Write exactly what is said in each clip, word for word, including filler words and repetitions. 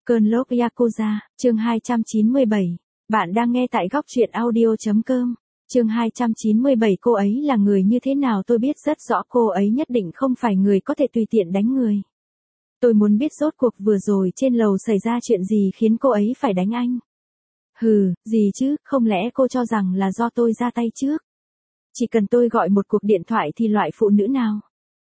Cơn lốc Yakuza, chương hai trăm chín mươi bảy. Bạn đang nghe tại góc truyện audio.com. Chương hai trăm chín mươi bảy. Cô ấy là người như thế nào tôi biết rất rõ, cô ấy nhất định không phải người có thể tùy tiện đánh người. Tôi muốn biết rốt cuộc vừa rồi trên lầu xảy ra chuyện gì khiến cô ấy phải đánh anh. Hừ, gì chứ, không lẽ cô cho rằng là do tôi ra tay trước? Chỉ cần tôi gọi một cuộc điện thoại thì loại phụ nữ nào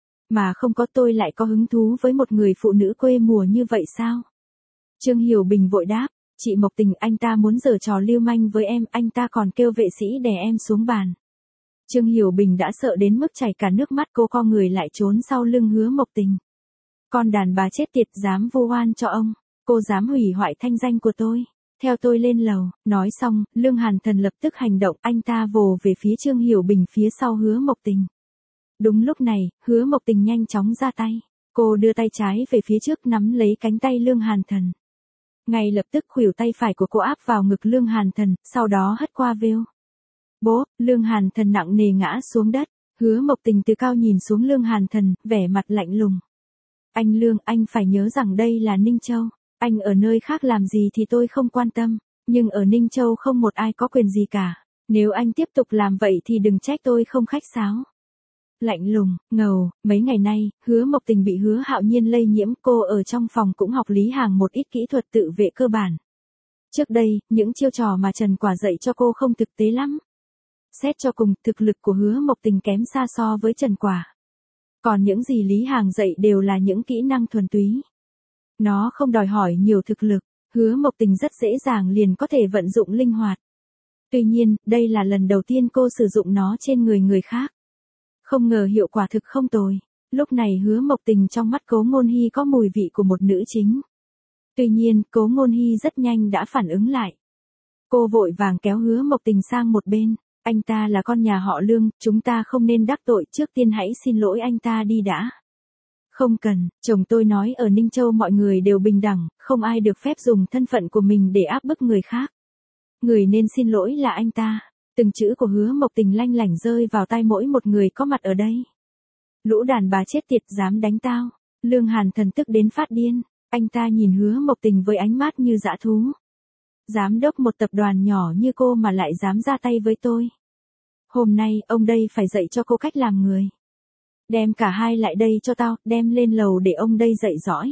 mà không có tôi lại có hứng thú với một người phụ nữ quê mùa như vậy sao? Trương Hiểu Bình vội đáp, chị Mộc Tình, anh ta muốn giở trò lưu manh với em, anh ta còn kêu vệ sĩ đè em xuống bàn. Trương Hiểu Bình đã sợ đến mức chảy cả nước mắt, cô co người lại trốn sau lưng Hứa Mộc Tình. Con đàn bà chết tiệt, dám vu oan cho ông, cô dám hủy hoại thanh danh của tôi. Theo tôi lên lầu. Nói xong, Lương Hàn Thần lập tức hành động, anh ta vồ về phía Trương Hiểu Bình phía sau Hứa Mộc Tình. Đúng lúc này, Hứa Mộc Tình nhanh chóng ra tay. Cô đưa tay trái về phía trước nắm lấy cánh tay Lương Hàn Thần. Ngay lập tức khuỷu tay phải của cô áp vào ngực Lương Hàn Thần, sau đó hất qua vêu. Bố, Lương Hàn Thần nặng nề ngã xuống đất. Hứa Mộc Tình từ cao nhìn xuống Lương Hàn Thần, vẻ mặt lạnh lùng. Anh Lương, anh phải nhớ rằng đây là Ninh Châu. Anh ở nơi khác làm gì thì tôi không quan tâm, nhưng ở Ninh Châu không một ai có quyền gì cả. Nếu anh tiếp tục làm vậy thì đừng trách tôi không khách sáo. Lạnh lùng, ngầu, mấy ngày nay, Hứa Mộc Tình bị Hứa Hạo Nhiên lây nhiễm, cô ở trong phòng cũng học Lý Hàng một ít kỹ thuật tự vệ cơ bản. Trước đây, những chiêu trò mà Trần Quả dạy cho cô không thực tế lắm. Xét cho cùng, thực lực của Hứa Mộc Tình kém xa so với Trần Quả. Còn những gì Lý Hàng dạy đều là những kỹ năng thuần túy. Nó không đòi hỏi nhiều thực lực, Hứa Mộc Tình rất dễ dàng liền có thể vận dụng linh hoạt. Tuy nhiên, đây là lần đầu tiên cô sử dụng nó trên người người khác. Không ngờ hiệu quả thực không tồi. Lúc này Hứa Mộc Tình trong mắt Cố Ngôn Hy có mùi vị của một nữ chính. Tuy nhiên, Cố Ngôn Hy rất nhanh đã phản ứng lại. Cô vội vàng kéo Hứa Mộc Tình sang một bên. Anh ta là con nhà họ Lương, chúng ta không nên đắc tội, trước tiên hãy xin lỗi anh ta đi đã. Không cần, chồng tôi nói ở Ninh Châu mọi người đều bình đẳng, không ai được phép dùng thân phận của mình để áp bức người khác. Người nên xin lỗi là anh ta. Từng chữ của Hứa Mộc Tình lanh lảnh rơi vào tai mỗi một người có mặt ở đây. Lũ đàn bà chết tiệt, dám đánh tao. Lương Hàn Thần tức đến phát điên. Anh ta nhìn Hứa Mộc Tình với ánh mắt như dã thú. Giám đốc một tập đoàn nhỏ như cô mà lại dám ra tay với tôi. Hôm nay, ông đây phải dạy cho cô cách làm người. Đem cả hai lại đây cho tao, đem lên lầu để ông đây dạy dõi.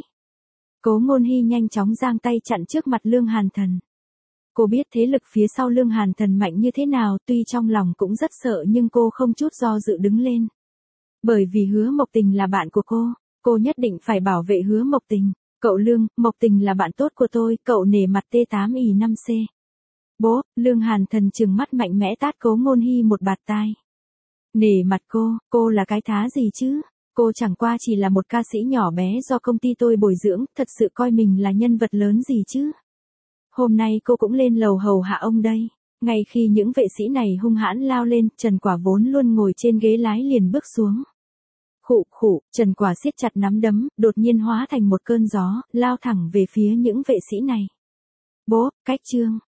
Cố Ngôn Hy nhanh chóng giang tay chặn trước mặt Lương Hàn Thần. Cô biết thế lực phía sau Lương Hàn Thần mạnh như thế nào, tuy trong lòng cũng rất sợ nhưng cô không chút do dự đứng lên. Bởi vì Hứa Mộc Tình là bạn của cô, cô nhất định phải bảo vệ Hứa Mộc Tình. Cậu Lương, Mộc Tình là bạn tốt của tôi, cậu nể mặt T tám Y năm C. Bố, Lương Hàn Thần trừng mắt mạnh mẽ tát Cố Ngôn Hy một bạt tai. Nể mặt cô, cô là cái thá gì chứ? Cô chẳng qua chỉ là một ca sĩ nhỏ bé do công ty tôi bồi dưỡng, thật sự coi mình là nhân vật lớn gì chứ? Hôm nay cô cũng lên lầu hầu hạ ông đây. Ngay khi những vệ sĩ này hung hãn lao lên, Trần Quả vốn luôn ngồi trên ghế lái liền bước xuống. Khụ khụ, Trần Quả siết chặt nắm đấm, đột nhiên hóa thành một cơn gió, lao thẳng về phía những vệ sĩ này. Bố, cách trương,